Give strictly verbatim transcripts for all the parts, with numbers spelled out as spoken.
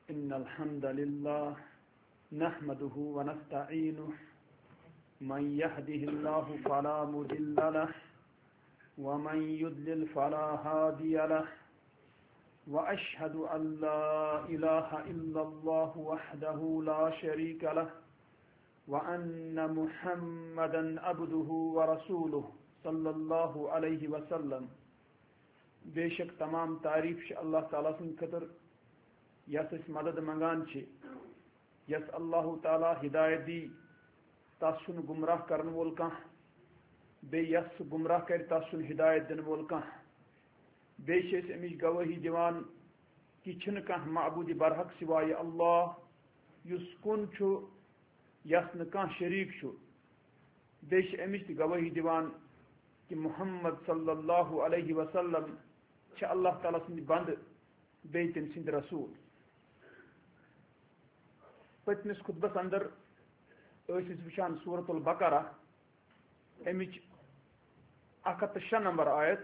إن الحمد لله نحمده ونستعينه من يهده الله فلا مضل له ومن يضلل فلا هادي له وأشهد أن لا إله إلا الله وحده لا شريك له وأن محمدا عبده ورسوله صلى الله عليه وسلم. بے شک تمام تعریف چھ اللہ تعالیٰ سن خطر یس اس مدد منگان چھ یس اللہ تعالیٰ ہدایت دی تس چھن گمراہ کرن وول کانٛہہ بیٚیہِ یس گمراہ کر تس چھن ہدایت دن وول کانٛہہ بیٚیہِ چھِ أسۍ امِچ گوٲہی دِوان کہ چھنہٕ کانٛہہ معبوٗدِ برحق سوائے اللہ یُس کُن چھُ یس نہٕ کانٛہہ شریٖک چھُ بیٚیہِ چھِ امِچ تہِ گوٲہی دِوان کہ محمد صلی اللہ علیہ وسلم چھ اللہ تعالیٰ سٕنٛدۍ بنٛدٕ بیٚیہِ تٔمۍ سٕنٛدۍ رسوٗل. پٔتمِس خطبس اندر ٲسۍ أسۍ وٕچھان سورۃ البقرہ امِچ اکھ ہتھ تہٕ شےٚ نمبر آیت.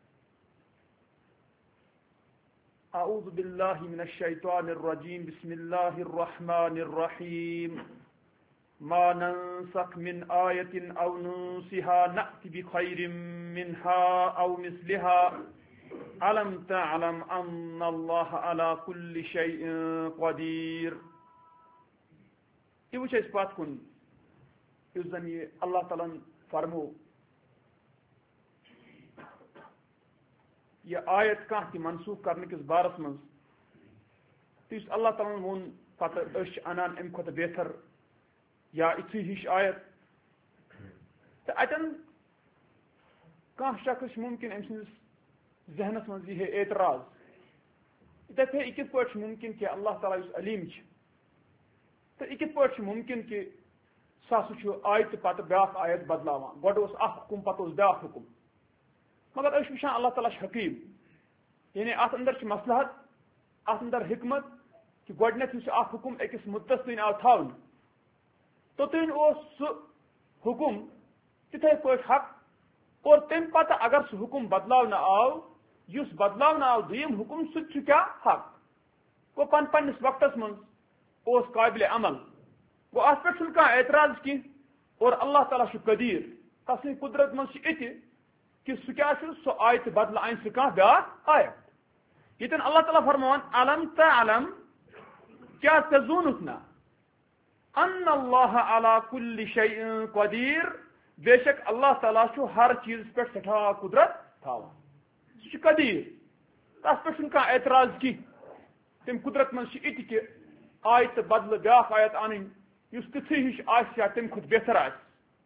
اعوذ باللہ من الشیطان الرجیم بسم اللہ الرحمن الرحیم ما ننسخ من آیة او ننسها نأت بخیر منها او مثلها ألم تعلم أن الله على كل شيء قدير. یہ وچھ اس پات کن یُس زن یہ اللہ تعالیٰ فرمو یہ آیت کانٛہہ تہِ منسوخ کرنے کس بارس منٛز تہٕ یُس اللہ تعالیٰ ووٚن پتہٕ أسۍ چھِ انان امہِ کھۄتہٕ بہتر یا یِژھٕے ہِش آیت تہٕ اتٮ۪ن کانٛہہ شخص چھُ ممکن أمۍ سٕنٛدِس ذہنس منٛز یی ہے اعتراض یِتھے پٲٹھۍ یہِ کِتھ پٲٹھۍ چھُ ممکن کہِ اللہ تعالیٰ یُس علیم چھُ تہٕ یہِ کِتھ پٲٹھۍ چھُ ممکن کہِ سُہ ہسا چھُ آیتہِ پتہٕ بیاکھ آیت بدلاوان گۄڈٕ اوس اکھ حُکم پتہٕ اوس بیاکھ حُکم مگر أسۍ چھِ وٕچھان اللہ تعالیٰ چھُ حکیٖم یعنی اتھ اندر چھِ مصلحت اتھ اندر حکمت کہِ گۄڈٕنیتھ یُس اکھ حُکم أکِس مُدتس تانۍ آو تھاونہٕ توٚتانۍ اوس سُہ حُکم تِتھے پٲٹھۍ حق اور تمہِ پتہٕ اگر سُہ حُکم بدلاونہٕ آو یُس بدلاونہٕ آو دوٚیِم حُکم سُہ تہِ چھُ کیٛاہ حق گوٚو پن پننِس وقتس منٛز اوس قٲبلِ عمل گوٚو اتھ پٮ۪ٹھ چھُنہٕ کانٛہہ اعتراض کینٛہہ اور اللہ تعالیٰ چھُ قدیٖر تسٕنٛدِ قُدرت منٛز چھُ اِتہِ کہ سُہ کیٛاہ چھُ سُہ آیتہِ بدلہٕ انہِ سُہ کانٛہہ بیاکھ آیت ییٚتٮ۪ن اللہ تعالیٰ فرماوان علم تعلم کیٛاہ ژےٚ زونُتھ نا ان اللہ علی کُلہِ شیء قدیٖر بے شک اللہ تعالیٰ چھُ ہر چیٖزس پٮ۪ٹھ سٮ۪ٹھاہ قُدرت تھاوان سُہ چھُ قدیٖر تتھ پٮ۪ٹھ چھُنہٕ کانٛہہ اعتراض کینٛہہ تمہِ قُدرت منٛز چھُ اِتہِ کہِ آیتہِ بدلہٕ بیاکھ آیت انٕنۍ یُس تِژھٕے ہِش آسہِ یا تمہِ کھۄتہٕ بہتر آسہِ.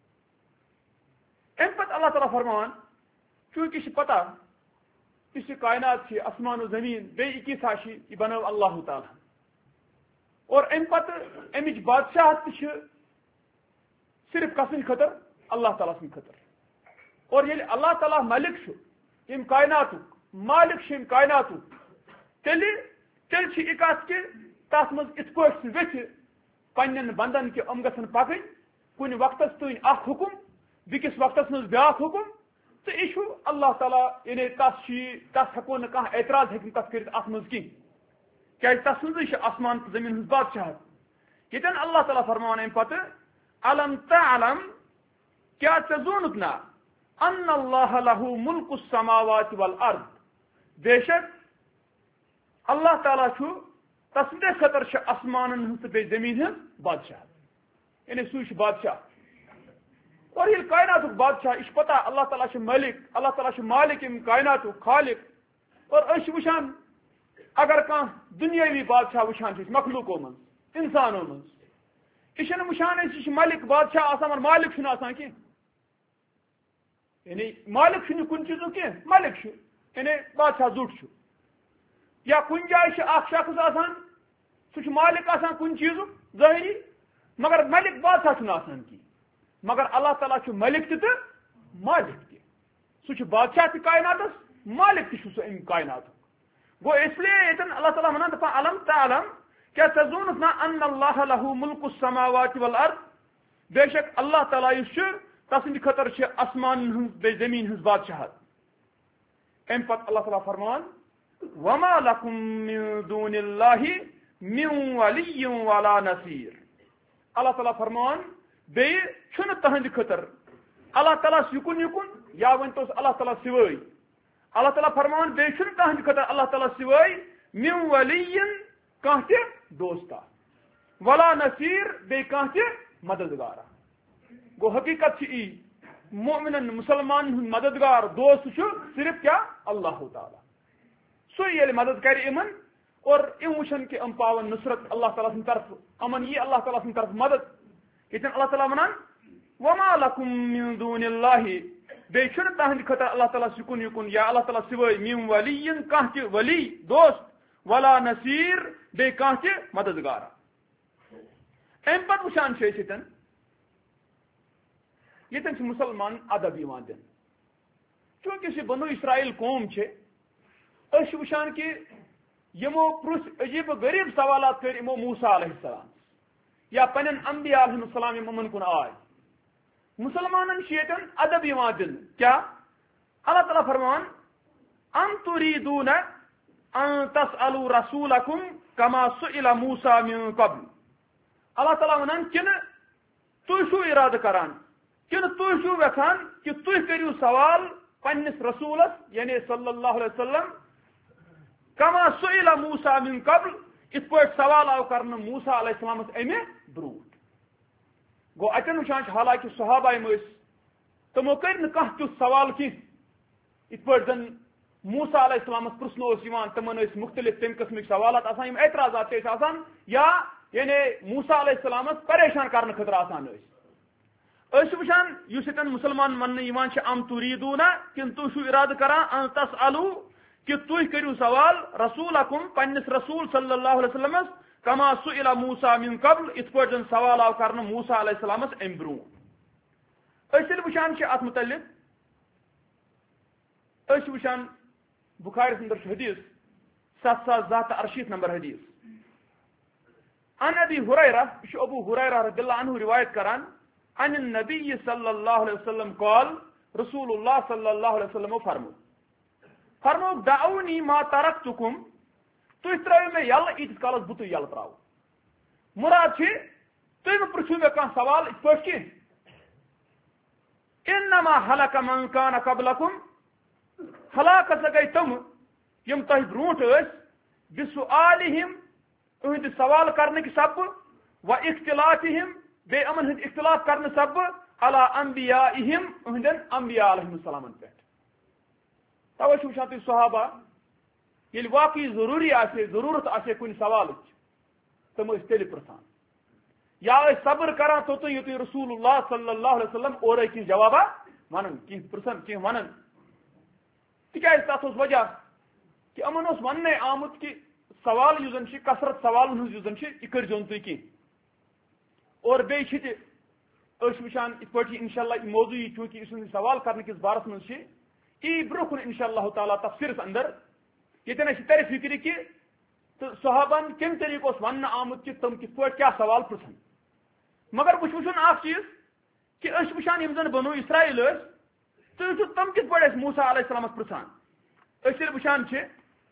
امہِ پتہٕ اللہ تعالیٰ فرماوان چوٗنٛکہِ چھِ پتہ یُس یہِ کائنات چھِ آسمان و زمیٖن بیٚیہِ یہِ کیٛاہ چھِ یہِ بنٲو اللہ تعالیٰ اور امہِ پتہٕ امِچ بادشاہت تہِ چھِ صرف کسٕنٛدِ خٲطرٕ اللہ تعالیٰ سٕنٛدِ خٲطرٕ اور ییٚلہِ اللہ تعالیٰ ملک چھُ ییٚمہِ کائناتُک مالک چھُ ییٚمہِ کائناتُک تیٚلہِ تیٚلہِ چھِ یہِ کتھ کہِ تتھ منٛز یِتھ پٲٹھۍ سُہ ویٚژھِ پننٮ۪ن بنٛدن کہِ یِم گژھن پکٕنۍ کُنہِ وقتس تانۍ اکھ حُکم بیٚکِس وقتس منٛز بیاکھ حُکم تہٕ یہِ چھُ اللہ تعالیٰ یعنی تس چھُ یہِ تتھ ہٮ۪کو نہٕ کانٛہہ اعتراض ہیٚکہِ نہٕ تتھ کٔرِتھ اتھ منٛز کینٛہہ کیٛازِ تس منٛزٕے چھُ آسمان تہٕ زمیٖن ہٕنٛز بادشاہت. ییٚتٮ۪ن اللہ تعالیٰ فرماوان امہِ پتہٕ علم تعلم کیٛاہ ژےٚ زونُتھ نا ان اللہ لہو ملک السماوات والارض بے شک اللہ تعالیٰ چھُ تسندے خٲطرٕ چھِ آسمانن ہٕنٛز تہٕ بیٚیہِ زمیٖن ہٕنٛز بادشاہت یعنی سُے چھُ بادشاہ اور ییٚلہِ کائناتُک بادشاہ یہِ چھُ پتہ اللہ تعالیٰ چھُ مٲلک اللہ تعالیٰ چھُ مالک ییٚمہِ کائناتُک خالق اور أسۍ چھِ وٕچھان اگر کانٛہہ دُنیٲوی بادشاہ وٕچھان چھِ أسۍ مخلوٗقو منٛز انسانو منٛز یہِ چھِنہٕ وٕچھان أسۍ یہِ چھُ ملک بادشاہ آسان مگر مالک چھُنہٕ آسان کینٛہہ یعنی مالک چھُنہٕ کُنہِ چیٖزُک کینٛہہ ملک چھُ یعنی بادشاہ زوٚٹ چھُ یا کُنہِ جایہِ چھُ اکھ شخص آسان سُہ چھُ مالک آسان کُنہِ چیٖزُک ظٲہری مگر ملک بادشاہ چھُنہٕ آسان کینٛہہ مگر اللہ تعالیٰ چھُ ملک تہِ تہٕ مالک تہِ سُہ چھُ بادشاہ تہِ کائناتس مالک تہِ چھُ سُہ امہِ کائناتُک گوٚو اس لیے ییٚتٮ۪ن اللہ تعالیٰ وَنان دَپان علم تعلم کیٛاہ ژےٚ زونُتھ نا ان اللہ لہو ملک السماوات والارض بے شک اللہ تعالیٰ یُس چھُ تسٕنٛدِ خٲطرٕ چھِ آسمانن ہٕنٛز بیٚیہِ زمیٖن ہٕنٛز بادشاہت. امہِ پتہٕ اللہ تعالیٰ فرماوان وما لکم من دون اللہ من ولی ولا نصیر. اللہ تعالیٰ فرمان بیٚیہِ چھُنہٕ تہنٛدِ خٲطرٕ اللہ تعالیٰ یُکُن یُکُن یا ؤنۍتوس اللہ تعالیٰ سِوٲے. اللہ تعالیٰ فرمان بیٚیہِ چھُنہٕ تہنٛدِ خٲطرٕ اللہ تعالیٰ سِوٲے من ولیین کانٛہہ تہِ دوستا ولا نصیر بیٚیہِ کانٛہہ تہِ مددگارا. گوٚو حقیٖقت چھِ یی مومنن مسلمانن ہُنٛد مددگار دوست چھُ صرف کیا اللہ تعالیٰ. سُے ییٚلہِ مدد کرِ یِمن اور یِم وٕچھن کہ یِم پاون نصرت اللہ تعالیٰ سٕنٛدِ طرفہٕ یِمن یی اللہ تعالیٰ سٕنٛدِ طرفہٕ مدد. ییٚتٮ۪ن اللہ تعالیٰ ونان وما لکم من دون اللہ بیٚیہِ چھُنہٕ تہنٛدِ خٲطرٕ اللہ تعالیٰ یُکُن یُکُن یا اللہ تعالیٰ سِوٲے من ولیین کانٛہہ تہِ ولی دوست ولا نصیر بیٚیہِ کانٛہہ تہِ مددگارا. امہِ پتہٕ وٕچھان چھِ أسۍ ییٚتٮ۪ن ییٚتٮ۪ن چھِ مُسلمان ادب یِوان دِنہٕ. چوٗنکہِ یُس یہِ بنو اسرائیل قوم چھِ أسۍ چھِ وٕچھان کہِ یِمو پرُژھ عجیٖب و غریٖب سوالات کٔرۍ یِمو موسیٰ علیہ السلام یا پنٕنٮ۪ن انبیا علیہم السلام یِم یِمن کُن آے. مسلمانن چھِ ییٚتٮ۪ن ادب یِوان دِنہٕ. کیٛاہ اللہ تعالیٰ فرمان ام تُریٖدوٗن ان تسألوا رسوٗلکم کما سئل موسیٰ من قبل. اللہ تعالیٰ ونان کِنہٕ تُہۍ چھِو ارادٕ کران کِنہٕ تُہۍ چھِو یژھان کہِ تُہۍ کٔرِو سوال پننِس رسوٗلس یعنی صلی اللہ علیہ وسلم کما سئل موسیٰ من قبل یِتھ پٲٹھۍ سوال آو کرنہٕ موسیٰ علیہ السلامس امہِ برونٛٹھ. گوٚو اتٮ۪ن وٕچھان چھِ حالانکہِ صحابہ یِم ٲسۍ تِمو کٔرۍ نہٕ کانٛہہ تیُتھ سوال کینٛہہ یِتھ پٲٹھۍ زن موسیٰ علیہ السلامس پرژھنہٕ اوس یِوان. تِمن ٲسۍ مختلف تمہِ قٕسمٕکۍ سوالات آسان یِم اعتراضات تہِ ٲسۍ آسان یا یعنی موسیٰ علیہ السلامس پریشان کرنہٕ خٲطرٕ آسان ٲسۍ. أسۍ چھِ وٕچھان یُس ییٚتٮ۪ن مُسلمان وننہٕ یِوان چھِ ام تُریٖدوٗنہ کِنہٕ تُہۍ چھِو ارادٕ کران ان تسألوا کہ تُہۍ کٔرِو سوال رسوٗلکم پننِس رسوٗل صلی اللہ علیہ وسلمس کما سئل موسیٰ من قبل یِتھ پٲٹھۍ زن سوال آو کرنہٕ موسیٰ علیہ السلامس امہِ برونٛٹھ. أسۍ ییٚلہِ وٕچھان چھِ اتھ متعلق أسۍ چھِ وٕچھان بخارِس انٛدر چھُ حدیث ستھ ساس زٕ ہتھ تہٕ ارشیٖتھ نمبر حدیث. عن ابی ہریرہ یہِ چھُ ابو ہریرہ رضی اللہ عنہ روایت کران عن النبی صلی اللہ علیہ وسلم قال رسول اللہ صلی اللہ علیہ وسلم فرمو فرمو دعونی ما ترکتکم تُہۍ ترٲیِو مےٚ یلہٕ ییٖتِس کالس بہٕ تُہۍ یلہٕ تراوٕ. مُراد چھِ تُہۍ مہٕ پرژھِو مےٚ کانٛہہ سوال یِتھ پٲٹھۍ کینٛہہ. انما ہلک من کان قبلکم ہلاک ہسا گٔے تِم یِم تۄہہِ برونٛٹھ ٲسۍ بِسُآلِہِم اُہٕنٛدِ سوال کرنٕکۍ سببہٕ و اختلافِہِم بیٚیہِ یِمن ہٕنٛدۍ اختلاف کرنہٕ سببہٕ علی انبیائہم اُہٕنٛدٮ۪ن انبیا علیہم السلامن پٮ۪ٹھ. توے چھِ وٕچھان تُہۍ صحابہ ییٚلہِ واقعی ضروٗری آسہِ ضروٗرت آسہِ کُنہِ سوالٕچ تِم ٲسۍ تیٚلہِ پرژھان یا ٲسۍ صبر کران توٚتام یوٚتُے رسول اللہ صلی اللہ علیہ وسلم اورے کینٛہہ جوابا ونان کینٛہہ پرژھان کینٛہہ ونان. تِکیازِ تتھ اوس وجہ کہِ یِمن اوس وننَے آمُت کہِ سوال یُس زن چھِ کثرت سوالن ہٕنٛز یُس زن چھِ یہِ کٔرۍزیو نہٕ تُہۍ کینٛہہ. اور بیٚیہِ چھِ تہِ أسۍ وٕچھان یِتھ پٲٹھۍ یہِ انشاء اللہ یہِ موضوٗع یی چوٗنکہِ یُس یہِ سوال کرنہٕ کِس بارس منٛز چھِ یی برونٛہہ کُن انشاء اللہ تعالیٰ تفسیٖرس انٛدر ییٚتٮ۪ن اَسہِ ترِ فِکرِ کہِ تہٕ صحابن کمہِ طریٖقہٕ اوس وننہٕ آمُت کہِ تِم کِتھ پٲٹھۍ کیٛاہ سوال پرژھن. مگر بہٕ چھُس وٕچھان اکھ چیٖز کہِ أسۍ چھِ وٕچھان یِم زن بنو اسرائیل ٲسۍ تُہۍ وٕچھِو تِم کِتھ پٲٹھۍ ٲسۍ موسیٰ علیہ السلامس پرژھان. أسۍ ییٚلہِ وٕچھان چھِ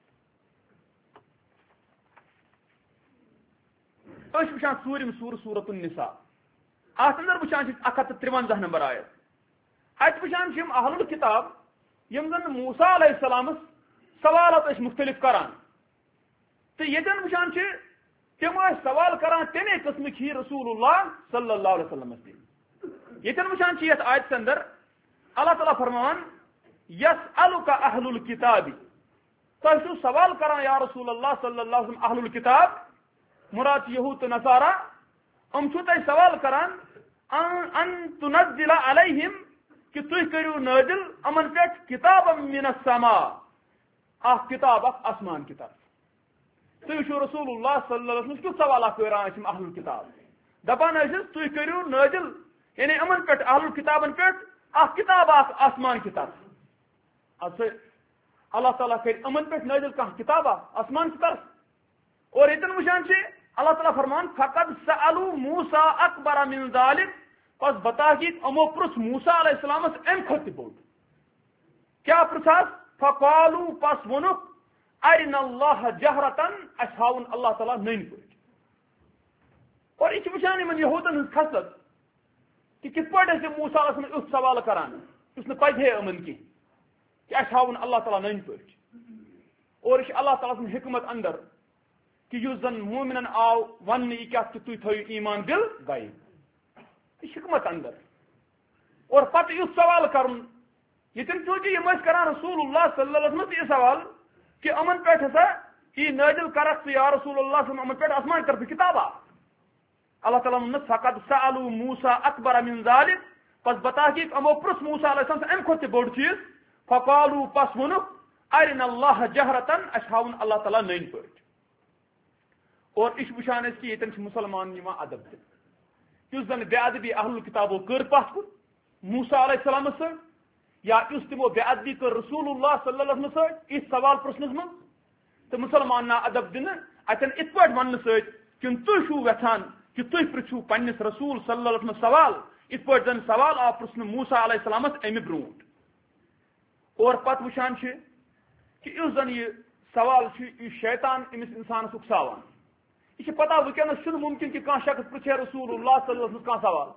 أسۍ چھِ وٕچھان ژوٗرِم سوٗرٕ سوٗرۃ النساء اتھ انٛدر وٕچھان چھِ اکھ ہتھ تہٕ ترٛوَنٛزاہ نمبر آیت. اتہِ وٕچھان چھِ یِم اہل الکِتاب یِم زن موسیٰ علیہ السلامس سوالات ٲسۍ مختلف کران تہٕ ییٚتٮ۪ن وٕچھان چھِ تِم ٲسۍ سوال کران تمے قٕسمٕکۍ ہی رسول اللہ صلی اللہ علیہ وسلمس تہِ. ییٚتٮ۪ن وٕچھان چھِ یتھ آیتس انٛدر اللہ تعالیٰ فرمان یسألُکَ اہل الکِتابِ تۄہہِ چھُو سوال کران یا رسول اللہ صلی اللہ علیہ وسلم اہل الکتاب مراد چھِ یہوٗد تہٕ نصارا یِم چھُو تۄہہِ سوال کران ان تُنزِلَ علیہم کہ تُہۍ کٔرِو نٲزِل یِمن پٮ۪ٹھ کِتابًا مِن السماء اکھ کِتاب اکھ آسمان کی طرف. تُہۍ وٕچھِو رسول اللہ صلی اللہ علیہ وسلم کیُتھ سوال اکھ کران ٲسۍ یِم اہل الکتاب دپان ٲسِس تُہۍ کٔرِو نٲزِل یعنی یِمن پٮ۪ٹھ اہل الکتابن پٮ۪ٹھ اکھ کِتاب اکھ آسمان کی طرف. اَدٕ اللہ تعالیٰ کرِ یِمن پٮ۪ٹھ نٲزِل کانٛہہ کِتابا آسمان کی طرف. اور ییٚتٮ۪ن وٕچھان چھِ اللہ تعالیٰ فرمان فقد سألوا موسیٰ اکبر من ذلک پس بتحقیق یِمو پرُژھ موسیٰ علیہ السلامس امہِ کھۄتہٕ تہِ بوٚڑ. کیٛاہ پرژھاس فقالوا پس ووٚنُکھ ارنا اللہ جہرتن اس ہاون اللہ تعالیٰ نن پہ اور یہ وچان ان یہودن ہز خصلت کہ کت پہ موسیٰ علیہ السلام اس سوال کران اس نے پزے امن کی کہ اس ہاون اللہ تعالیٰ نن پہ اور یہ اللہ تعالیٰ سن حکمت اندر کہ اس زن مومنن آو ون یہ کیا کہ تھی تھو ایمان دل گئی یہ حکمت اندر اور پتہ یہ سوال کرن یہ چونکہ یہ کران رسول اللہ صلی اللہ علیہ وسلم یہ سوال کہ امن پہ ہسا یہ نازل کرک یا رسول اللہ صلی اللہ علیہ وسلم امن پہ آسمان طرف کتابہ اللہ تعالیٰ نے فقط سألوا موسیٰ اکبر من ذلك پس بتا کہ امو پرس موسیٰ علیہ السلام ام کھت بوڑ چیز فقالوا پس ونک ارنا اللہ جہرتن اشہاون اللہ تعالیٰ نین پہ اور اس وشان اس کی یہ مسلمان یما ادب دن اس زن بے ادبی اہل کتابوں کر پس کن موسیٰ علیہ السلام سے یا اس تمو بے ادبی کر رسول اللہ صلی اللہ علیہ وسلم سے اس سوال پرسنس من تو مسلمان نا ادب دن اتن ات پہ ون ست کہ تھی چھو ویھان کہ تھی پرچھو پنس رسول صلی اللہ علیہ وسلم سوال ات پہ زن سوال آ پرسن موسیٰ علیہ السلام امہ برونٹ اور پتہ وچان کہ اس زن یہ سوال یہ شیطان امس انسانس اکساوان یہ پتہ ونکس ممکن کہ کھانا شخص پرچھے رسول اللہ صلی اللہ علیہ وسلم کھانا سوال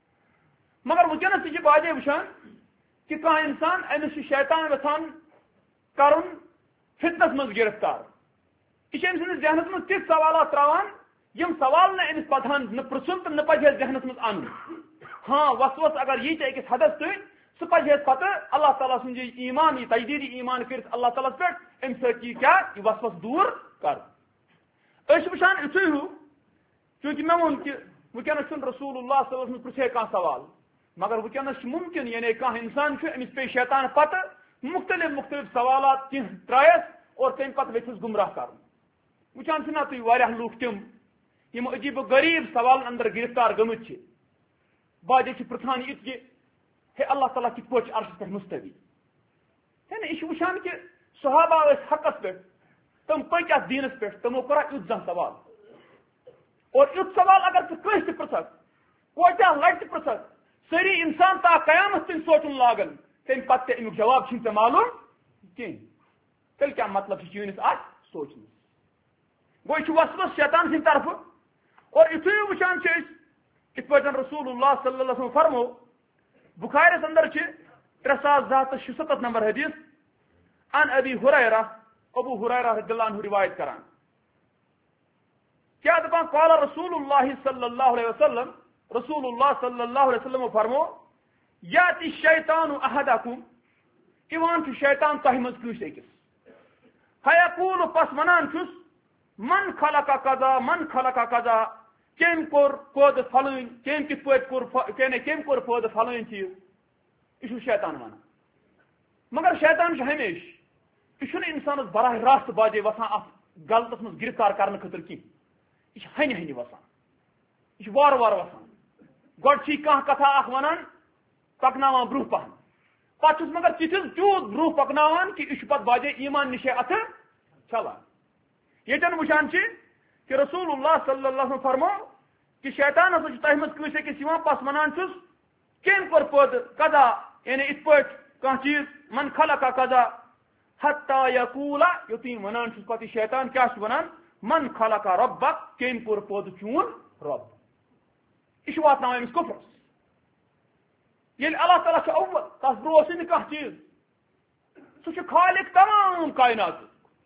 مگر ونکس یہ باجے وچان کہ کھانا انسان امس شیطان یژھان کرن فتنس مز گرفتار یہ أمۍ سٕنٛدِس ذہنس مز تِتھۍ سوالات تراوان یم سوال نہ أمس پتہن نہ پرژھُن تہٕ نہ پزِ ذہنس مز ان ہاں وسوس اگر یہ أکِس حدس تُہۍ سہ پزِ پتہ اللہ تعالیٰ سُنٛد یہ ایمان یہ تجدیدی ایمان کرت اللہ تعالیٰ پہ امہ سۭتۍ کیا یہ وسوس دور کر أسۍ وٕچھان یِتھُے ہیوٗ چوٗنٛکہِ مےٚ ووٚن کہ ونکس چھُنہٕ رسول اللہ صلی اللہ علیہ وسلم پرژھے کانٛہہ سوال مگر ونکس ممکن یعنی کانٛہہ انسان چھُ أمِس پے شیطان پتہ مختلف مختلف سوالات کینٛہہ ترایس اور تمہِ پتہٕ ویژھِس گمراہ کرُن وٕچھان چھِنا تُہۍ واریاہ لُکھ تِم یِم عجیب و غریب سوالن اندر گرفتار گٔمٕتۍ چھِ باجے چھِ پرژھان یہِ کہ ہے اللہ تعالیٰ کِتھ پٲٹھۍ چھُ عرشس پٮ۪ٹھ مستوی ہے نا یہِ چھُ وٕچھان کہ صحابہ ٲسۍ حقس پٮ۪ٹھ تِم پٔکۍ اَتھ دیٖنس پٮ۪ٹھ تِمو کوٚرا یُتھ زانٛہہ سوال اور یُتھ سوال اگر ژٕ کٲنٛسہِ تہِ پرژھکھ کوتاہ لٹہِ تہِ پرژھکھ سٲری انسان تا قیامت تیٚلہِ سونٛچُن لاگن تمہِ پتہٕ تہِ امیُک جواب چھُنہٕ ژےٚ معلوٗم کِہیٖنۍ تیٚلہِ کیٛاہ مطلب چھُ چٲنِس اتھ سونٛچنس گوٚو یہِ چھُ وسوس شیطان سٕنٛدِ طرفہٕ اور یُتھُے وٕچھان چھِ أسۍ یِتھ پٲٹھۍ رسول اللہ صلی اللہ علیہ وسلم فرمو بخارس اندر چھِ ترٛےٚ ساس زٕ ہتھ تہٕ شُستتھ نمبر حدیث ان ابی ہریرہ ابو ہریرہ رضی اللہ عنہ روایت کران کیا دپان قال رسول اللہ صلی اللہ علیہ وسلم رسول اللہ صلی اللہ علیہ وسلم فرمو یاتی الشیطان احدکم ایوان چھُ شیطان تۄہہِ منٛز کٲنٛسہِ أکِس فیقول پس ونان چھُس من خلق قضا من خلق قضا کٔمۍ کوٚر پٲدٕ فلٲنۍ کٔمۍ کِتھ پٲٹھۍ کوٚر کیٛاہ کٔمۍ کوٚر پٲدٕ فلٲنۍ چیٖز یہِ چھُ شیطان ونان مگر شیطان چھُ ہمیشہِ یہِ چھُنہٕ انسانس براہ راست باجے وسان اتھ غلطس منٛز گرفتار کرنہٕ خٲطرٕ کینٛہہ یہِ چھُ ہنہِ ہنہِ وسان یہِ چھُ وارٕ وارٕ وسان گۄڈٕ چھِ یہِ کانٛہہ کتھا اکھ ونان پکناوان برونٛہہ پہن پتہٕ چھُس مگر تِتھِس تیوٗت برونٛہہ پکناوان کہ یہِ چھُ پتہٕ باجے ایمان نِشے اتھٕ چھلان ییٚتٮ۪ن وٕچھان چھِ کہ رسول اللہ صلی اللہ علیہ وسلم فرمو کہ شیطان ہسا چھُ تۄہہِ منٛز کٲنٛسہِ أکِس یِوان پس ونان چھُس کٔمۍ کوٚر پٲدٕ قضا یعنی یِتھ پٲٹھۍ کانٛہہ چیٖز من خلق قضا حتی یقولا یُتھُے یِم ونان چھُس پتہٕ یہِ شیطان کیٛاہ چھُ ونان من خلق ربک کٔمۍ کوٚر پٲدٕ چون رب یہِ چھُ واتناوان أمِس کُفرس ییٚلہِ اللہ تعالیٰ چھُ اول تس برونٛہہ اوسُے نہٕ کانٛہہ چیٖز سُہ چھُ خالق تمام کائناتُک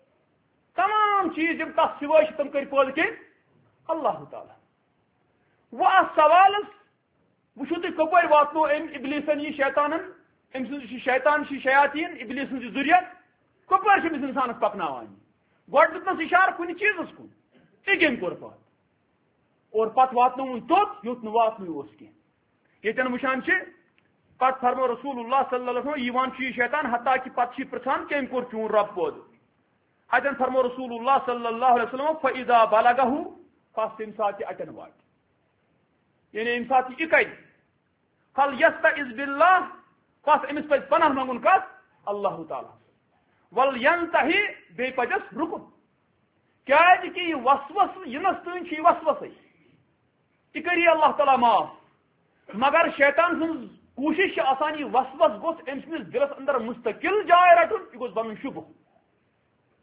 تمام چیز یم تس سوائے تم کر پٲدٕ کٔمۍ اللہ تعالیٰ وۄنۍ اتھ سوالس وٕچھِو تُہۍ کپٲرۍ واتنو أمۍ ابلیٖسن یہِ شیطانن أمۍ سٕنٛز یہِ شیطان چھِ شیاطیٖن ابلیٖس سٕنٛز یہِ ذُریت کپٲرۍ چھِ أمِس انسانس پکناوان گۄڈٕ دیُتنس اِشارٕ کُنہِ چیٖزس کُن ژےٚ کٔمۍ کوٚر پٲدٕ اور پتہٕ واتنووُن توٚت یوٚت نہٕ واتنُے اوس کینٛہہ ییٚتٮ۪ن وٕچھان چھِ پتہٕ فرمو رسول اللہ صلی اللہ علیہ وسلم یِوان چھُ یہِ شیطان حتیٰ کہِ پتہٕ چھِ یہِ پرژھان کٔمۍ کوٚر چون رب پٲدٕ اتن فرمو رسول اللہ صلی اللہ علیہ وسلم فاذا بلغه پس تمہِ ساتہٕ یہِ اتن واتہِ یعنی ییٚمہِ ساتہٕ یہِ کرِ فل یستعذ باللہ پس أمِس پزِ پناہ منگُن کتھ اللہ تعالیٰ ول ینتہی بیٚیہِ پزٮ۪س رُکُن کیازِ کہِ یہِ وسوس یِنس تانۍ چھُ یہِ وسوسے یہِ کٔری اللہ تعالیٰ معاف مگر شیطان سٕنٛز کوٗشش چھِ آسان یہِ وسوس گوٚژھ أمۍ سٕنٛدِس دِلس اندر مستقل جاے رٹُن یہِ گوٚژھ بنُن شُبہٕ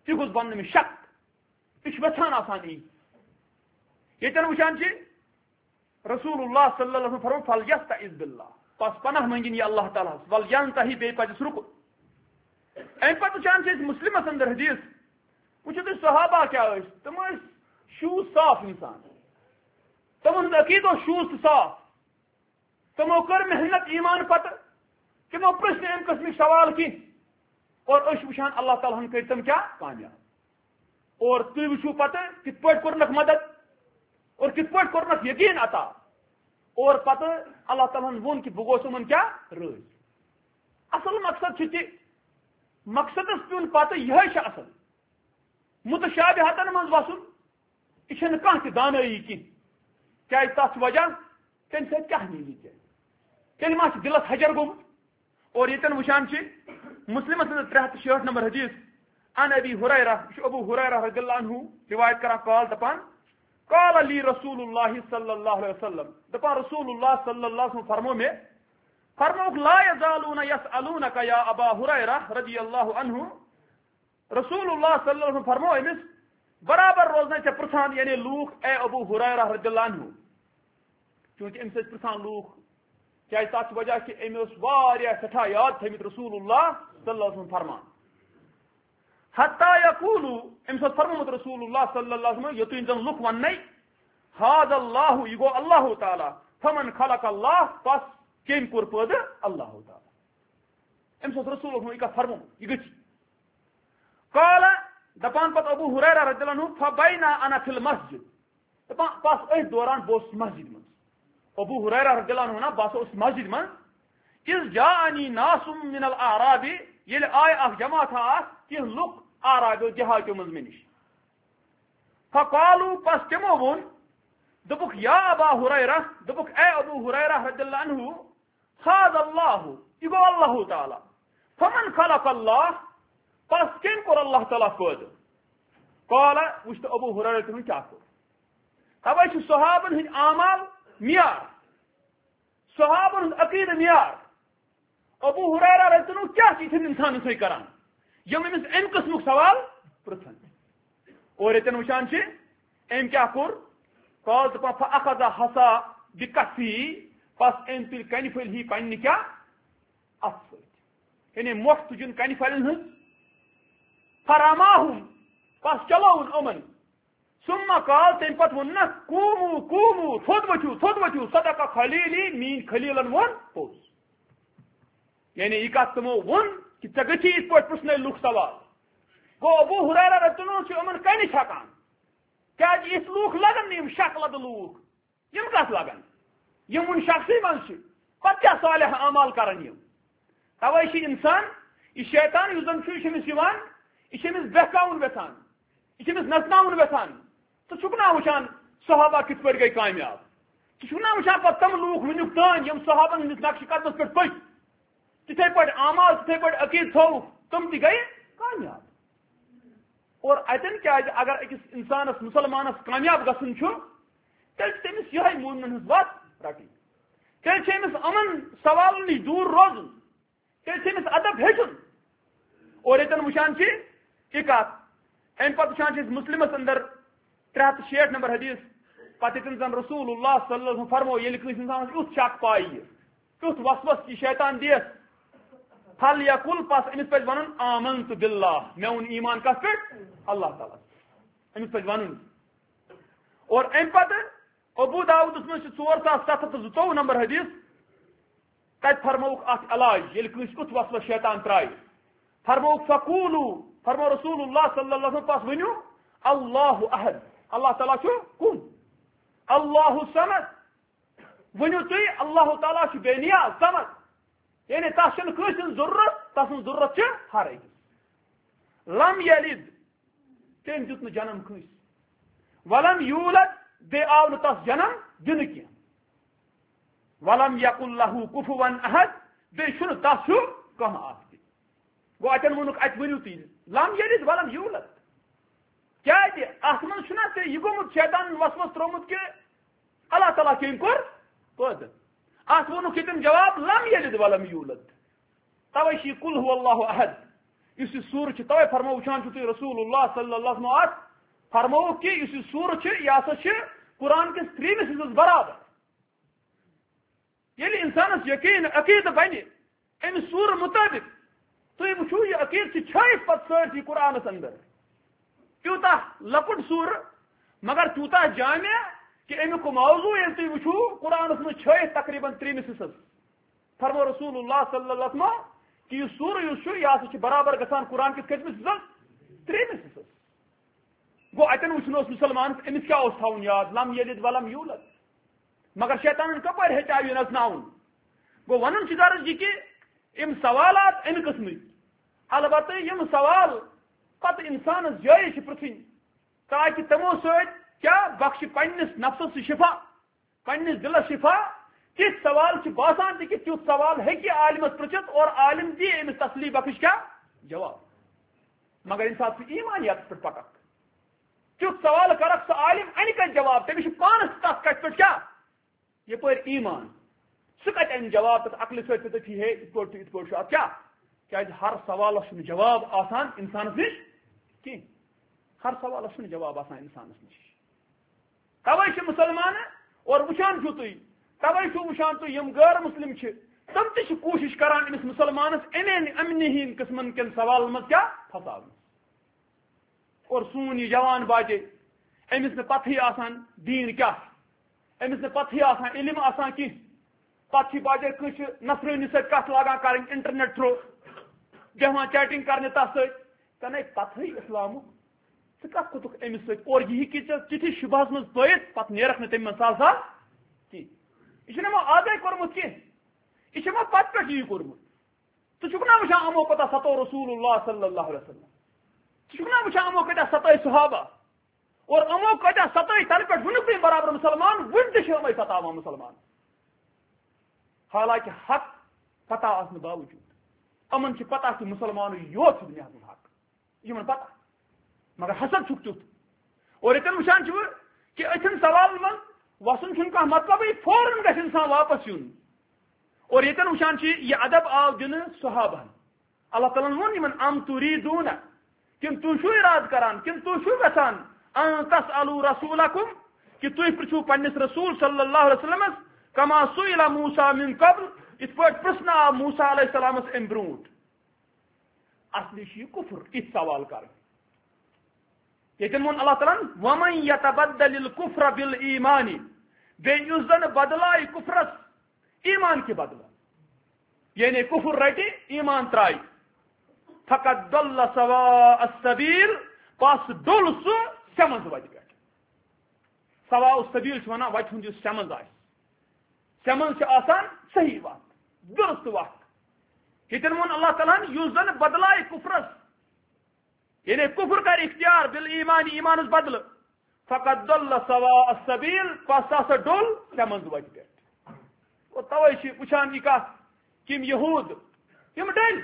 تہ گوٚژھ بننہٕ مےٚ شک یہِ چھُ ویژھان آسان یی ییٚتٮ۪ن وٕچھان چھِ رسول اللہ صلی اللہ علیہ وسلم فرمو فلیستعذ باللہ پس پناہ منگِن یہِ اللہ تعالیٰ ہس ولینتہی بیٚیہِ پزٮ۪س رُکُن امہِ پتہٕ وٕچھان چھِ أسۍ مُسلمس اندر حدیث وٕچھِو تُہۍ صحابہ کیٛاہ ٲسۍ تِم ٲسۍ شوٗژ صاف اِنسان تِمن ہُنٛد عقیٖدٕ اوس شوٗژ تہٕ صاف تِمو کٔر محنت ایمان پتہٕ تِمو پرٛژھ نہٕ امہِ قٕسمٕکۍ سوال کینٛہہ اور أسۍ وٕچھان اللہ تعالیٰ ہن کٔرۍ تِم کیٛاہ کامیاب اور تُہۍ وٕچھِو پتہٕ کِتھ پٲٹھۍ کوٚرنکھ مدد اور کِتھ پٲٹھۍ کوٚرنکھ یقیٖن عطا اور پتہٕ اللہ تعالیٰ ہن ووٚن کہِ بہٕ گوس یِمن کیٛاہ رٲضۍ اصل مقصد چھُ تہِ مقصدس پیوٚن پتہٕ یِہے چھِ اصل متشابہاتن منٛز وسُن یہِ چھنہٕ کانٛہہ تہِ دانٲیی کینٛہہ کیٛازِ تتھ چھُ وجہ تمہِ سۭتۍ کیٛاہ نیری ژےٚ تیٚلہِ ما چھُ دِلس حجر گوٚمُت اور ییٚتٮ۪ن وٕچھان چھِ مسلمس منٛز ترٛےٚ ہتھ تہٕ شیٹھ نمبر حدیث عن ابی ہریرہ یہِ چھُ ابو ہریرہ رضی اللہ عنہ روایت کران قال دپان قال علی رسول اللہ صلی اللہ علیہ وسلم دپان رسول اللہ صلی اللہ علیہ وسلم فرمو مےٚ فرموکھ لا یزالون یسألونک یا ابا ہریرہ رضی اللہ عنہ رسول اللہ صلی اللہ علیہ وسلم فرمو أمِس برابر روزنے ژےٚ پرژھان یعنی لوٗکھ اے ابو ہریرہ رضی اللہ عنہ چوٗنٛکہِ أمِس ٲسۍ پرژھان لوٗکھ کیٛازِ تتھ چھُ وجہ کہِ أمۍ اوس واریاہ سٮ۪ٹھاہ یاد تھٲومٕتۍ رسول اللہ صلی اللہ علیہ وسلم فرمان حتیٰ یقولوا أمِس اوس فرمومُت رسول اللہ صلی اللہ علیہ وسلم یوٚتانۍ زن لُکھ وننے ہاذ اللہ یہِ گوٚو اللہ تعالیٰ فمن خلق اللہ پس کٔمۍ کوٚر پٲدٕ اللہ تعالیٰ أمِس اوس رسول اللہ یہِ کتھ فرمومُت یہِ گٔژھِ قال دپان پتہٕ ابو ہریرہ رضی اللہ عنہ فبینا انا فی المسجد دپان بس أتھۍ دوران بہٕ اوسُس مسجد منٛز ابو ہریرہ رضی اللہ عنہ ونان بہٕ ہسا اوسُس مسجد منٛز اذ جاءنی ناس من الاعراب ییٚلہِ آیہِ اکھ جماعتھا اکھ کینٛہہ لُکھ آرابیو دِہاتیو منٛز مےٚ نِش فقالوا پس تِمو ووٚن دوٚپُکھ یا ابا ہریرہ دوٚپُکھ اے ابو ہریرہ رضی اللہ عنہ ہاذ اللہ یہِ گوٚو اللہ تعالیٰ فمن خلق اللہ پس کٔمۍ کوٚر اللہ تعالیٰ پٲدٕ قال وٕچھ تہٕ ابو ہریرہ تِمن کیٛاہ کوٚر تَوے چھُ صحابن ہٕنٛدۍ اعمال معیار صحابن ہُنٛد عقیٖدٕ معیار ابو ہریرہ رضی اللہ عنہ کیٛاہ چھِ یِتھٮ۪ن انسانن سۭتۍ کران یِم أمِس اَمہِ قٕسمُک سوال پرژھان اور ییٚتٮ۪ن وٕچھان چھِ أمۍ کیٛاہ کوٚر قال دپان فأخذ حصا بکفی پس أمۍ تُلۍ کنہِ پھٔلۍ ہی پننہِ کیٛاہ اتھٕ سۭتۍ یعنی مۄٹھ تُجُن کنہِ پھلٮ۪ن ہٕنٛز فرماہُم پس چلوُن یِمن ثم قال تمہِ پتہٕ ووٚننکھ قوموا قوموا تھوٚد ؤتھِو تھوٚد ؤتھِو صدق خلیلی میٛٲنۍ خلیلن ووٚن پوٚز یعنی یہِ کتھ تِمو ووٚن کہِ ژےٚ گٔژھی یِتھ پٲٹھۍ پرژھنٲے لُکھ سوال گوٚو ابو ہریرہ رضی اللہ عنہ چھُ یِمن کَنہِ چھکان کیٛازِ یِتھ لوٗکھ لگن نہٕ یِم شک لدٕ لوٗکھ یِم کتھ لگن یِم وُنہِ شخصی منٛز چھِ پتہٕ کیٛاہ صالح اعمال کرن یِم توے چھِ انسان یہِ شیطان یُس زن چھُ یہِ چھُ أمِس یِوان یہِ چھُ أمِس بہکاوُن یژھان یہِ چھُ أمِس نژناوُن یژھان ژٕ چھُکھ نا وٕچھان صحابہ کِتھ پٲٹھۍ گٔے کامیاب ژٕ چھُکھ نا وٕچھان پتہٕ تِم لوٗکھ وٕنیُک تام یِم صحابن ہٕنٛدِس نقشہٕ قدمس پٮ۪ٹھ پٔکۍ تِتھے پٲٹھۍ اعمال تِتھے پٲٹھۍ عقیٖدٕ تھووُکھ تِم تہِ گٔے کامیاب اور اتٮ۪ن کیٛازِ اگر أکِس انسانس مسلمانس کامیاب گژھُن چھُ تیٚلہِ چھِ تٔمِس یِہے موٗمنن ہٕنٛز وتھ رٹٕنۍ تیٚلہِ چھِ أمِس یِمن سوالن نِش دوٗر روزُن تیٚلہِ چھِ أمِس ادب ہیٚچھُن اور ییٚتٮ۪ن وٕچھان چھِ یہِ کتھ امہِ پتہٕ وٕچھان چھِ أسۍ مسلمس اندر ترٛےٚ ہتھ تہٕ شیٹھ نمبر حدیث پتہٕ ییٚتٮ۪ن زن رسول اللہ صلی اللہ علیہ وسلم فرمو ییٚلہِ کٲنٛسہِ انسانس یُتھ شک پاے یہِ تیُتھ وسوس یہِ شیطان دِیَس پھل یا کُل پس أمِس پزِ ونُن آمنت باللہ مےٚ اوٚن ایمان کتھ پٮ۪ٹھ اللہ تعالیٰ أمِس پزِ ونُن اور امہِ پتہٕ ابو داؤدس منٛز چھِ ژور ساس ستھ ہتھ تہٕ زٕتووُہ نمبر حدیث تتہِ فرمووُکھ اکھ علاج ییٚلہِ کٲنٛسہِ یُتھ وسوس شیطان ترٛایہِ فرمووُکھ فقولوا فرمو رسول اللہ صلی اللہ علیہ وسلم پس ؤنِو اللہ احد اللہ تعالیٰ چھُ کُن اللہ صمد ؤنِو تُہۍ اللہ تعالیٰ چھُ بے نیاز صمد یعنی تس چھنہٕ کٲنٛسہِ ہٕنٛز ضروٗرت تس سٕنٛز ضروٗرت چھِ ہر أکِس لم یلد تٔمۍ دیُت نہٕ جنم کٲنٛسہِ ولم یوٗلد بیٚیہِ آو نہٕ تس جنم دِنہٕ کینٛہہ ولم یقل لہو کفوا احد بیٚیہِ چھُنہٕ تس ہیوٗ کانٛہہ اکھ تہِ گوٚو اتٮ۪ن ووٚنُکھ اتہِ ؤنِو تُہۍ لم یلد ولم یوٗلد کیٛازِ اتھ منٛز چھُنہ ژےٚ یہِ گوٚمُت شیطانن وسوس تروومُت کہِ اللہ تعالیٰ کٔمۍ کوٚر پٲدٕ اتھ ووٚنُکھ ییٚتٮ۪ن جواب لم یلد ولم یوٗلد توے چھِ یہِ قل هو اللہ احد اس سور توے فرمو وچان رسول اللہ صلی اللہ علیہ وسلم فرمو کہ اس سور یہ قرآن کس تریمس حصص برابر یل انسانس یقین عقید بنہ ام سور مطابق تھی وچو یہ عقید چھائت پتہ سرسی قرآنس اندر تیوتہ لکٹ سور مگر تیوتہ جامع کہ امیک موضوع یل تھی وچو قرآنس من چھائت تقریباً تریمس حصص فرمو رسول اللہ صلی اللہ علیہ وسلم کہ یہ سور یہ برابر گھان قرآن کس کتمس حصص تریمس حصص گو اتن وچن مسلمان امس کیا تھاؤن یاد لم یلد ولم یولد مگر شیطان کپر ہچا یہ نژن گو ون غرض یہ کہ ام سوالات ام قسم البتہ یم سوال پتہ انسانس جائز پرژھن تاکہ تمو ست کیا بخش پنس نفسس شفا پنس دلس شفا کس سوال باسان تہ تیت سوال ہیکہ عالمس پرچت اور عالم دی امس تسلی بخش کیا جواب مگر ان سات ایمانیات پہ پکک تیت سوال کرک سہ عالم ان کت جواب تمس پانس تس کت پہ کیا یہ پہ ایمان سہ کت ان جواب تک عقل ست تھی ہے ات پہ ات پہ کیا کیا ہر سوالس جواب آسان انسانس نش کی ہر سوالس جواب آسان انسانس نش توے مسلمان اور وچان چھو تھی توے چھو وچان تو یم غیر مسلم تم تہ کوشش کران امس مسلمانس ان امن ہند قسمن کن سوال مز کیا پھساو اور سون یہ جوان باجے امس نے پتہ آسان دین کیا امس نے پتہ آسان علم آسان کی پتہ باجے کس نفرانی ست کت لاگان کریں انٹرنیٹ تھرو بیہان چیٹنگ کرنے تس ست تنے پتہ اسلام ثہ کت کھوتک امس ست اور یہ کہ چٹھی شبہس مز پت پتہ نیرک نہ تم من سال سال کی یہ آدھے کورمت کی یہ پتہ پہ یہ کورمت ثہ نا وچان امو پتہ ستو رسول اللہ صلی اللہ علیہ وسلم ثہ وچان امو کتیا ستائے صحابہ اور امو کتیا ستائے تل پہ ونک برابر مسلمان ون تہ ستاوان مسلمان حالانکہ حق پتہ آسن باوجود امن پتہ کہ مسلمان یوت دنیا حق یہ پتہ مگر حسد چھک تیت اور اتن وچان کہ اتن سوال من وسن چھ کھانا مطلب فوراً گھس انسان واپس یون اور یتن وچان یہ ادب آو دن صحابہ اللہ تعالیٰ وون یمن ام تریدون کن تھی اراد کران کن تھی گھان ان تسالوا رسولکم کہ تھی پرچھو پنس رسول صلی اللہ علیہ وسلم کما سئل موسیٰ من قبل ات پہ پرسن آو موسیٰ علیہ السلام ام بروٹ اصلی یہ کفر ات سوال کر یتن وون اللہ تعالیٰ ومن یتبدل الکفر بالایمان بے یس زن بدلائے کفرس ایمان کے بدلہ یعنی کفر رٹی ایمان ترائی فقد ضل سواء السبیل پس ڈول سہ سمز وتہ پہ سواء السبیل ونان وتہ ہند سمز آ سمز آسان صحیح وقت درست وقت یتن وون اللہ تعالیٰ یس زن بدلائے کفرس یعنی کفر کر اختیار بال ایمان ایمانس بدل فقط ضل سواء السبیل پس ہسا ڈول سمز وتہ پہ اور توے وچان یہ کت کم یہود یم ڈل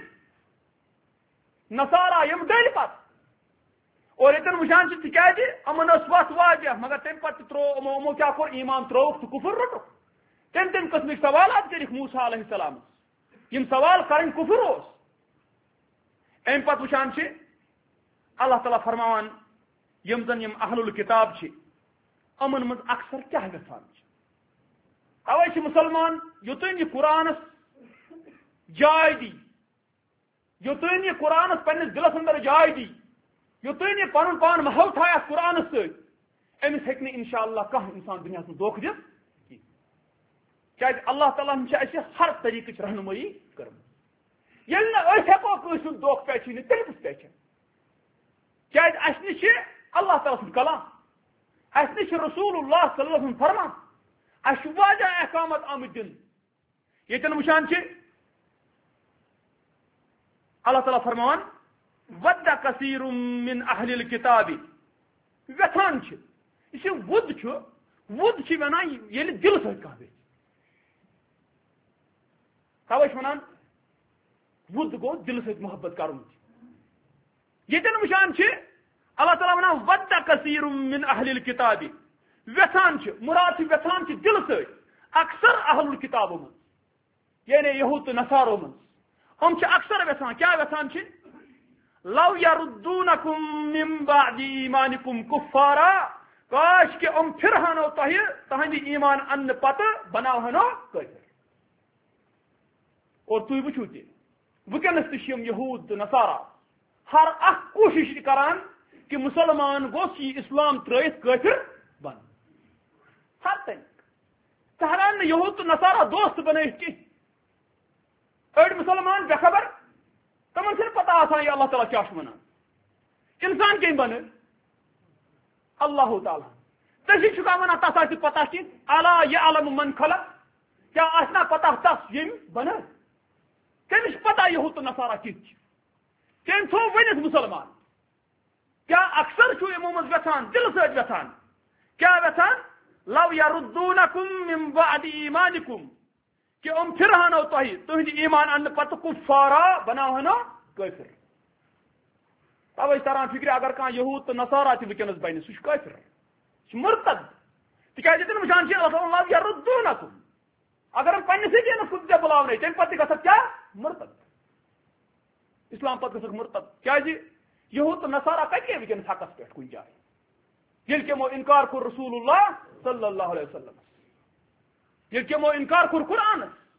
نصارا یم ڈل پت اور یتن وچان تاز امن وت واضح مگر تم پتہ ترو امو امو کیا کور ایمان تروک تو کفر رٹک تم تم قسمک سوالات کرک موسیٰ علیہ السلام یم سوال کریں کفر اس ام پتہ وچان اللہ تعالیٰ فرمان یم زن یم اہل الکتاب امن من اکثر کیا گھان توے مسلمان یوتن یہ قرآنس جائے دی یوتن یہ قرآنس پنس دلس اندر جائے دی یوتن یہ پن پان محل تھا قرآنس ست امس ہیک انشاء اللہ کھانا انسان دنیا من دھوکہ دت کیا اللہ تعالیٰ اس ہر طریقہ رہنمائی کرم یل نا ہیکو کس دھوکہ پہچان تیل کس پہچان کیا اس نش اللہ تعالیٰ سن کلام اس نش رسول اللہ صلی اللہ علیہ وسلم فرمان اس واجہ احکامات آمد دن یتن وچان اللہ تعالیٰ فرمان ود کثیر من اہل الکتاب ویتھان یہ ود ود ونان یل دل ست کھانا بیچ توے ونان ود گو دل ست محبت کرن یتن وچان اللہ تعالیٰ ونان ود کثیر من اہل الکتاب ویتھان مراد ویتھان دل ست اکثر اہل الکتابوں من یعنی یہود تو نصاروں من ہم اکثر ویسان کیا ویسان لو یردونکم من بعد ایمانکم کفارا کاش کہ ام پھر ہنو تہ تہندی ایمان ان پتہ بناو ہنو کافر اور تھی وچھو تہ ونکس تہ یہود نصارا ہر اخ کوشش کران کہ مسلمان گوس یہ اسلام ترائت کافر بن ہر تک سہران یہود تو نصارا دوست بنائے کی اڑ مسلمان بے خبر تمن سے پتہ آسان یہ اللہ تعالیٰ کیا ونان انسان کم بن اللہ تعالیٰ تھی چکا ونان تس آ پتہ کی الا یعلم من خلق کیا آسنا پتہ تس یم بن کمس پتہ یہود تو نصارا کت تم تھو ونس مسلمان کیا اکثر چھو یمو مز ویسان دل سۭتۍ ویسان کیا ویسان لو یردونکم من بعد ایمانکم کہ ام پھر ہنو تہ تہند ایمان ان پتہ کفارا بناو ہنو کافر توے تران فکر اگر کان یہود تو نصارا تہ ونکس بن سہ کافر سہ مرتد تکیازِ تم وچان چھ اللہ لو یردونکم اگر ہم پنس دینس کن ژے بلاونے تمہ پتہ گژھکھ کیا مرتد اسلام پتہ گژھکھ مرتد کیازِ یہود تو نصارا کتے ونکس حقس پہ کن جائے یل کمو انکار کور رسول اللہ صلی اللہ علیہ وسلم یل کمو انکار کور قرآن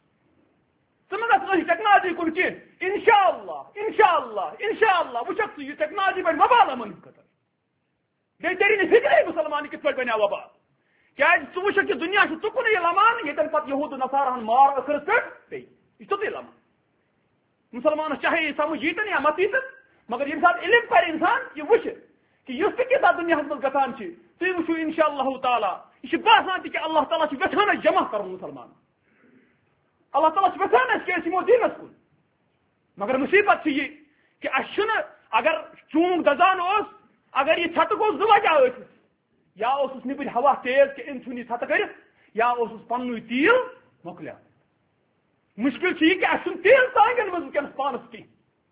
ثم گھس ٹیکنالوجی کن کی انشاء اللہ انشاء اللہ انشاء اللہ وچک یہ ٹیکنالوجی پہ وبال امن خطر بیٚیہِ تیری نہٕ فکرے مسلمان کت پہ بنیا وبال کیازِ ژٕ وچھکھ کہ دنیا تُکُنٕے لمان یتن پتہ یہود نصارہن مار ٲخرس پہ پے یہ توٚتُے لمان مسلمانس چاہے یہ سمجھ ییتن یا مت ییتن مگر یم سات علم پر انسان یہ وچ کہ اس تہ کتاب دنیا مز گژھان تھی وچھو انشاء اللہ تعالیٰ یہ باسان تہ کہ اللہ تعالیٰ یژھان جمع کرن مسلمان اللہ تعالیٰ یژھان کہ أسۍ یمو دینس کن مگر مصیبت یہ کہ اس اگر چونگ دزان اس اگر یہ چھت گو زٕ وجہ ٲسِس یا اوسُس نبر ہوا تیز کہ ام ژھُن یہ چھت کرت یا اوسُس پنُے تیل مۄکلیو مشکل یہ کہ اس تیل تانگن مز ونکس پانس کی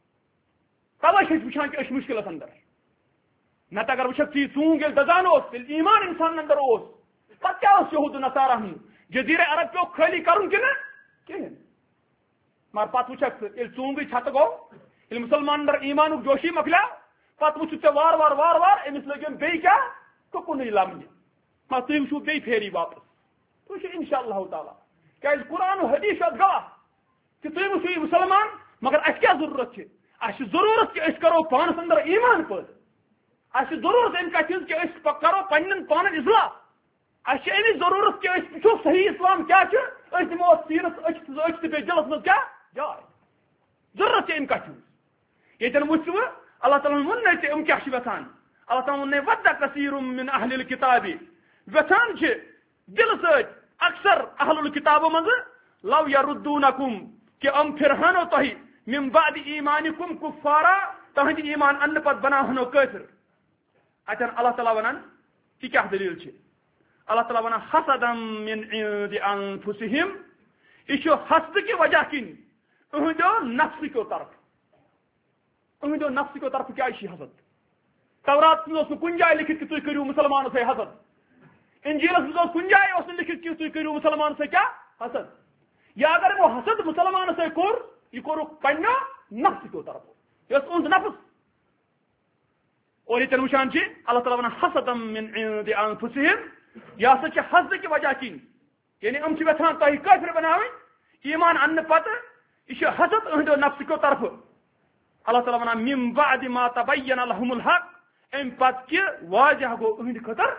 توے چھ وچھان کہ اس مشکلس اندر نت اگر وچھک تی ژونگ ییٚلہِ دزان اوس تیٚلہِ ایمان انسان اندر اوس پتہ کیا اوس یہود نصارا ہُنٛد جزیرہ عرب پیو خالی کرُن کنہ کہین مگر پتہ وچھک ژٕ ییٚلہِ ژونگٕے چھت گو ییٚلہِ مسلمان اندر ایمانُک جوشی مۄکلیو پتہ وچھُکھ ژےٚ وار وار وار وار أمِس لٔگِن بیٚیہِ کیاہ تُکنُے لمنہِ مگر تُہۍ وٕچھِو بیٚیہِ پھیری واپس تُہۍ وٕچھِو انشاء اللہ تعالیٰ کیازِ قرآن و حدیث چھُ اتھ گواہ کہ تُہۍ وٕچھِو یہِ مسلمان مگر اَسہِ کیاہ ضروٗرت چھِ اَسہِ چھِ ضروٗرت کہ أسۍ کرو پانس اندر ایمان پٲدٕ اس ضرورت امہ کتھ کہ اس کرو پنن پان اصلاح اس امچ ضرورت کہ اس وچھو صحیح اسلام کیا اس دمو سینس اچھ اچھ تہ دلس مز کیا جائے ضرورت امہ کتھ یتن وچھو اللہ تعالیٰ ون تہ ام کیا ویسان اللہ تعالیٰ ون ود کثیر من اہل الکتاب ویسان دل ست اکثر اہل الکتاب مز لو یردونکم کہ ام پھر ہنو تہ من بعد ایمانکم کفارا تہند ایمان ان پت بنا ہنو کافر اتن اللہ تعالیٰ ونان یہ کیا دلیل چھ اللہ تعالیٰ ونان حسدا من عند انفسہم یہ حسد کی وجہ کن اہندو نفس کی طرف اہندو نفس کی طرف کیا حسد تورات مز کن جائے لکھت کہ تھی کرو مسلمان سے حسد انجیلس مز کن جائے اس لکھت کہ تھی کرو مسلمان سے کیا حسد یا اگر وہ حسد مسلمان سے کور یہ کور پنہ نفس کی طرف یہ اہد نفس اور یہ وچان اللہ تعالیٰ ونان حسدا من عند انفسہم یہ ہسا حسد کی وجہ کن یعنی ام یژھان تہ کافر بناویں ایمان ان پتہ یہ حسد اہدو نفس کی طرف اللہ تعالیٰ ونان من بعد ما تبین لهم الحق ام پتہ کہ واضح گو اہد خطر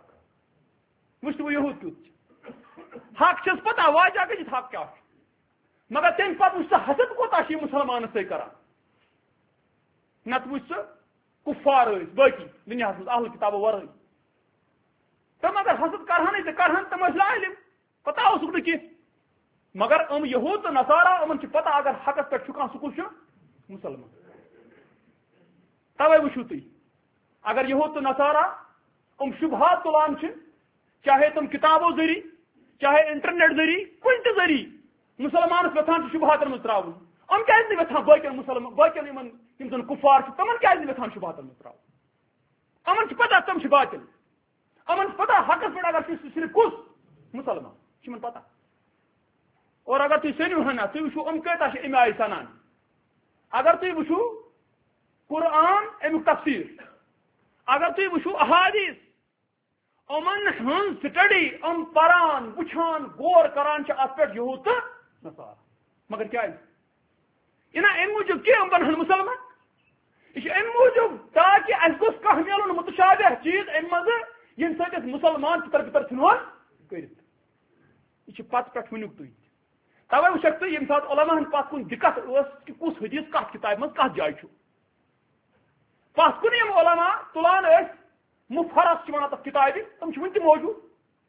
حق وچھو یہود کیت حق چھس پتہ واضح گژھت حق کیا مگر تم پتہ وچھ حسد کوتا مسلمان سے کران نت وچھ کفار باقی دنیا اہل کتاب ورائے تم اگر حسد کرہن تو کرہن تم علم پتہ اوسک نا کی مگر ام یہود تو نصارا ان پتہ اگر حقس پہ چھکان سکول مسلمان توے وچھو تھی اگر یہود تو نصارا ام شبہات تلان چاہے تم کتابوں ذریعہ چاہے انٹرنیٹ ذریعہ کن تہ ذریعہ مسلمانس ویسان شبہات مز تراؤن ام کیازِ نہٕ ویسان باقین مسلمان باقین یمن یم زن کفار تمن کیازِ نہٕ ویسان شبہات مز تراؤن امن پتہ تم باطل امن پتہ حقس پہ اگر صرف کس مسلمان پتہ اور اگر تھی سنو ہنا تھی وچھو ام کتا امہ آئی سنان اگر تھی وچھو قرآن امیک تفسیر اگر تھی وچھو احادیث امن ہن سٹڈی ام پران وچھان غور کران ات پہ یہود تو نصارہ مگر کیا یہ نا ام موجود کی ام بنہن مسلمان یہ ام موجود تاکہ اس گوس کھہ میلن متشابہ چیز ام مز یم سۭتۍ مسلمان پتر پتر ژھنون کرت یہ پت پہ ونیک تھی توے وچھک تھی یم سات علماء پت کن دقت اس کہ کس حدیث کت کتاب مز کت جائے پت کن یم علماء تلان اس مفرس ونان تک کتابہ تم ون تہ موجود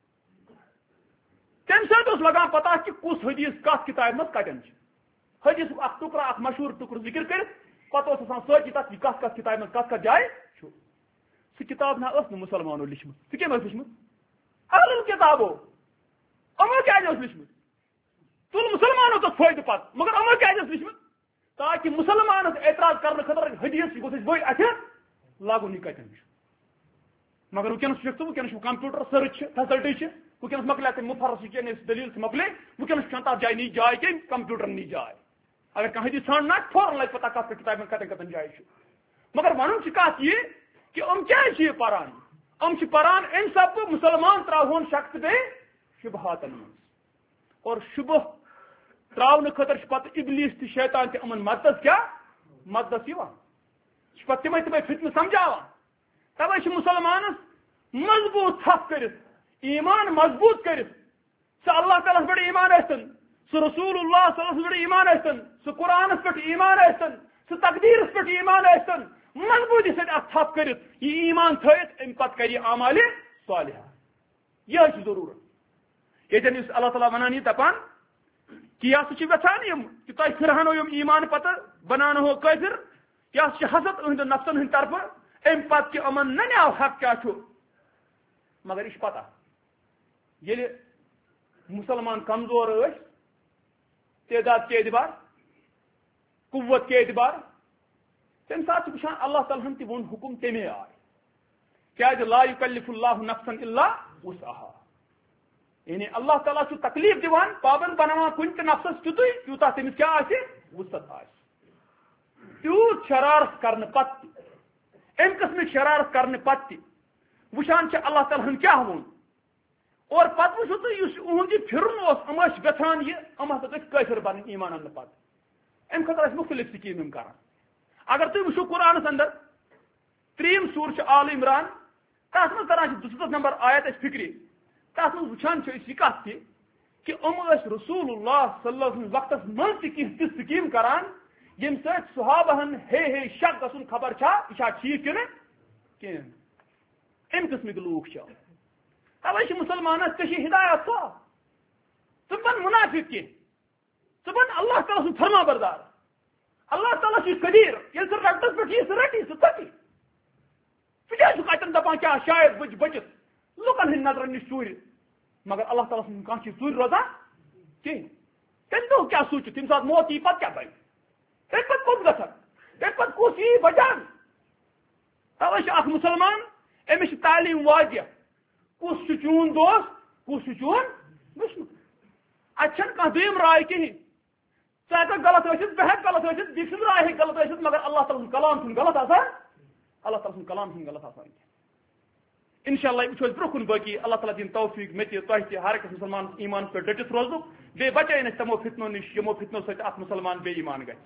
تمہ سات لگان پتہ کہ کس حدیث کت کتاب مز کتن حدیث اخ ٹکرا اخ مشہور ٹکر ذکر کرت پتہ آسان سوچی تک یہ کت کت کتاب مز کت کت جائے سہ کتاب نا ٲس نہٕ مسلمانو لیچھمٕژ سہ کٔمۍ ٲس لیچھمٕژ اہل کتابو یِمو کیازِ ٲس لیچھمٕژ تُل مسلمانو تتھ فٲیدٕ پتہٕ مگر یِمو کیازِ ٲس لیچھمٕژ تاکہ مسلمانس اعتراض کرنہٕ خٲطرٕ حدیث یہ گوٚژھ اَسہِ بٔڑۍ اتھِ لاگُن یہِ کتٮ۪ن چھُ مگر ونکس وچھک ژٕ ونکس کمپیوٹر سرچ فیسلٹی ونکس مکلے تم مفرس دلیل سے مکلے ونکس تر جائے نی جائے کم کمپیوٹر نی جائے اگر کھانا حدیث ژھانڈنا فوراً لگ پتہ کت کتاب میں کتن کتن جائے مگر ون کت یہ کہ ام کیا پران ام پران ام سب مسلمان تراون شخص بے شبہاتن من اور شبہ تراؤن خاطر پتہ ابلیس تہ شیطان تہ امن مدد کیا مدد یہ پتہ تمے تمے فتنہ سمجھاوان توے مسلمانس مضبوط تھپ کرت ایمان مضبوط کرت سہ اللہ تعالیٰ پہ ایمان ٲسِتن سہ رسول اللہ صلی اللہ علیہ وسلم پہ ایمان ٲسِتن سہ قرآنس پہ ایمان ٲسِتن سہ تقدیرس پہ ایمان ٲسِتن مضبوطی سۭتۍ اتھ تھپ کرت یہ ایمان تھٲیِتھ امہ پتہٕ کرِ اعمال صالحہ یہ چھ ضرورت ییٚتٮ۪ن یُس اللہ تعالیٰ ونان یہ دپان کہ یہ ہسا چھ یژھان یم کہ تۄہہِ پھرہنو یم ایمان پتہٕ بناونہو کٲفر یہ ہسا چھ حسد اہند نفسن ہند طرفہٕ ام پتہ کہ امن نہ نیاو حق کیا چھو مگر یہ پتہ یل مسلمان کمزور ٲسۍ تعداد کے اعتبار قوت کے اعتبار تمہ سات وچھان اللہ تعالیٰ ہن تہ وون حکم تمے آئے کیا لا یکلف اللہ نفسا الا وسعها یعنی اللہ تعالیٰ چھ تکلیف دیوان پابند بناوان کن تہ نفسس تیوتُے تیوتاہ تمس کیا آسہِ وسعت آسہِ تیوت شرارت کرنے پتہ ام قسم شرارت کرنے پتہ وچھان اللہ تعالیٰ ہن کیا وون اور پتہ وچھو تھی اہد یہ پھرن ام گھان یہ ام ہسا گھر قٲفر بن ایمان انہ پتہ ام خاطر مختلف سکیم کران اگر تھی وچھو قرآنس اندر تریم سور آل عمران تس من تران دُستتھ نمبر آیت اس فکری تس من وچھان یہ کت تہ کہ ام رسول اللہ صلی اللہ علیہ وسلم وقت من تہ کی سکیم کران یم سۭتۍ صحابہن ہے ہے شک گژھن خبر چھا یہ ٹھیک کنہ کہین ام قسمک لوک توے مسلمانس ژے ہدایت سو ژٕ بن منافق کی ژٕ بن اللہ تعالیٰ سن فرما بردار اللہ تعالیٰ قدیر یل سہ رٹس پہ یہ رٹی سہ ٹی ژٕ کیٛازِ چھُکھ اتٮ۪ن دپان کیٛاہ شاید بچ بچت لُکن ہٕنٛدِ نظرن نش ژوٗرِ مگر اللہ تعالیٰ سُنٛد کانٛہہ چیٖز ژوٗرِ روزان کہیٖنۍ تمہِ دۄہ کیٛاہ سوٗنٛچِتھ تمہِ ساتہٕ موت یی پتہٕ کیٛاہ بنہِ تمہِ پتہٕ کوٚت گژھن تمہِ پتہٕ کُس یی بچان توے چھُ اکھ مسلمان أمِس چھِ تعلیٖم واضح کُس چھُ چون دوست کُس چھُ چون دشمن اتہِ چھنہٕ کانٛہہ دوٚیِم راے کِہیٖنۍ ژٕ ہٮ۪ککھ غلط ٲسِتھ بہٕ ہٮ۪کہٕ غلط ٲسِتھ بیٚیہِ سٕنٛز راے ہٮ۪کہِ غلط ٲسِتھ مگر اللہ تعالیٰ سُنٛد کلام چھُنہٕ غلط آسان اللہ تعالیٰ سُنٛد کلام چھُنہٕ غلط آسان کینٛہہ انشاء اللہ وٕچھو أسۍ برونٛہہ کُن باقی اللہ تعالیٰ دِنۍ توفیٖق مےٚ تہِ تۄہہِ تہِ ہر أکِس مُسلمان ایٖمانس پٮ۪ٹھ ڈٔٹِتھ روزنُک بیٚیہِ بچٲیِن أسۍ تِمو فتنو نِش یِمو فتنو سۭتۍ اکھ مُسلمان بے ایٖمان گژھِ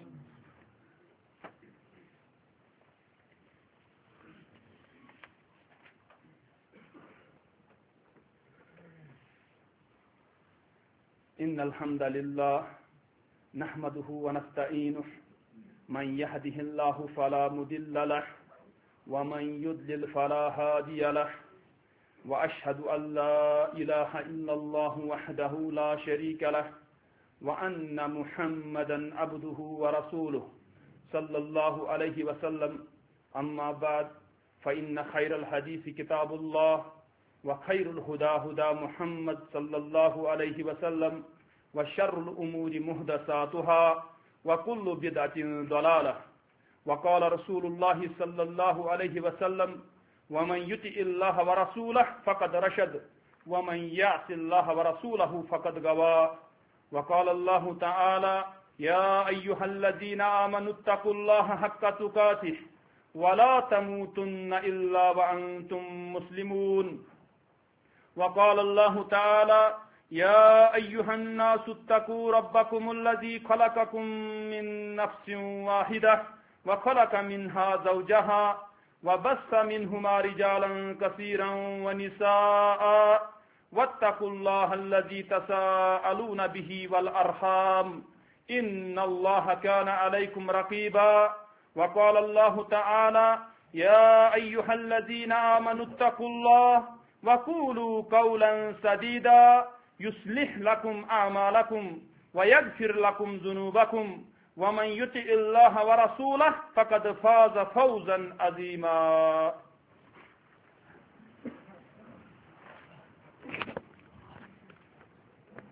إن الحمد لله نحمده ونستعينه من يهده الله فلا مضل له ومن يضلل فلا هادي له وأشهد أن لا إله إلا الله وحده لا شريك له وأن محمدا عبده ورسوله صلى الله عليه وسلم أما بعد فإن خير الحديث كتاب الله وخير الهدى هدى محمد صلى الله عليه وسلم وشر الأمور محدثاتها وكل بدعة ضلالة وقال رسول الله صلى الله عليه وسلم ومن يطع الله ورسوله فقد رشد ومن يعص الله ورسوله فقد غوى وقال الله تعالى يا أيها الذين آمنوا اتقوا الله حق تقاته ولا تموتن إلا وأنتم مسلمون. وقال الله تعالى: يا أيها الناس اتقوا ربكم الذي خلقكم من نفس واحدة وخلق منها زوجها وبث منهما رجالا كثيرا ونساء واتقوا الله الذي تساءلون به والأرحام إن الله كان عليكم رقيبا. وقال الله تعالى: يا أيها الذين آمنوا اتقوا الله وقولوا قولا سديدا يصلح لكم أعمالكم ويغفر لكم ذنوبكم ومن يطع الله ورسوله فقد فاز فوزا عظيما.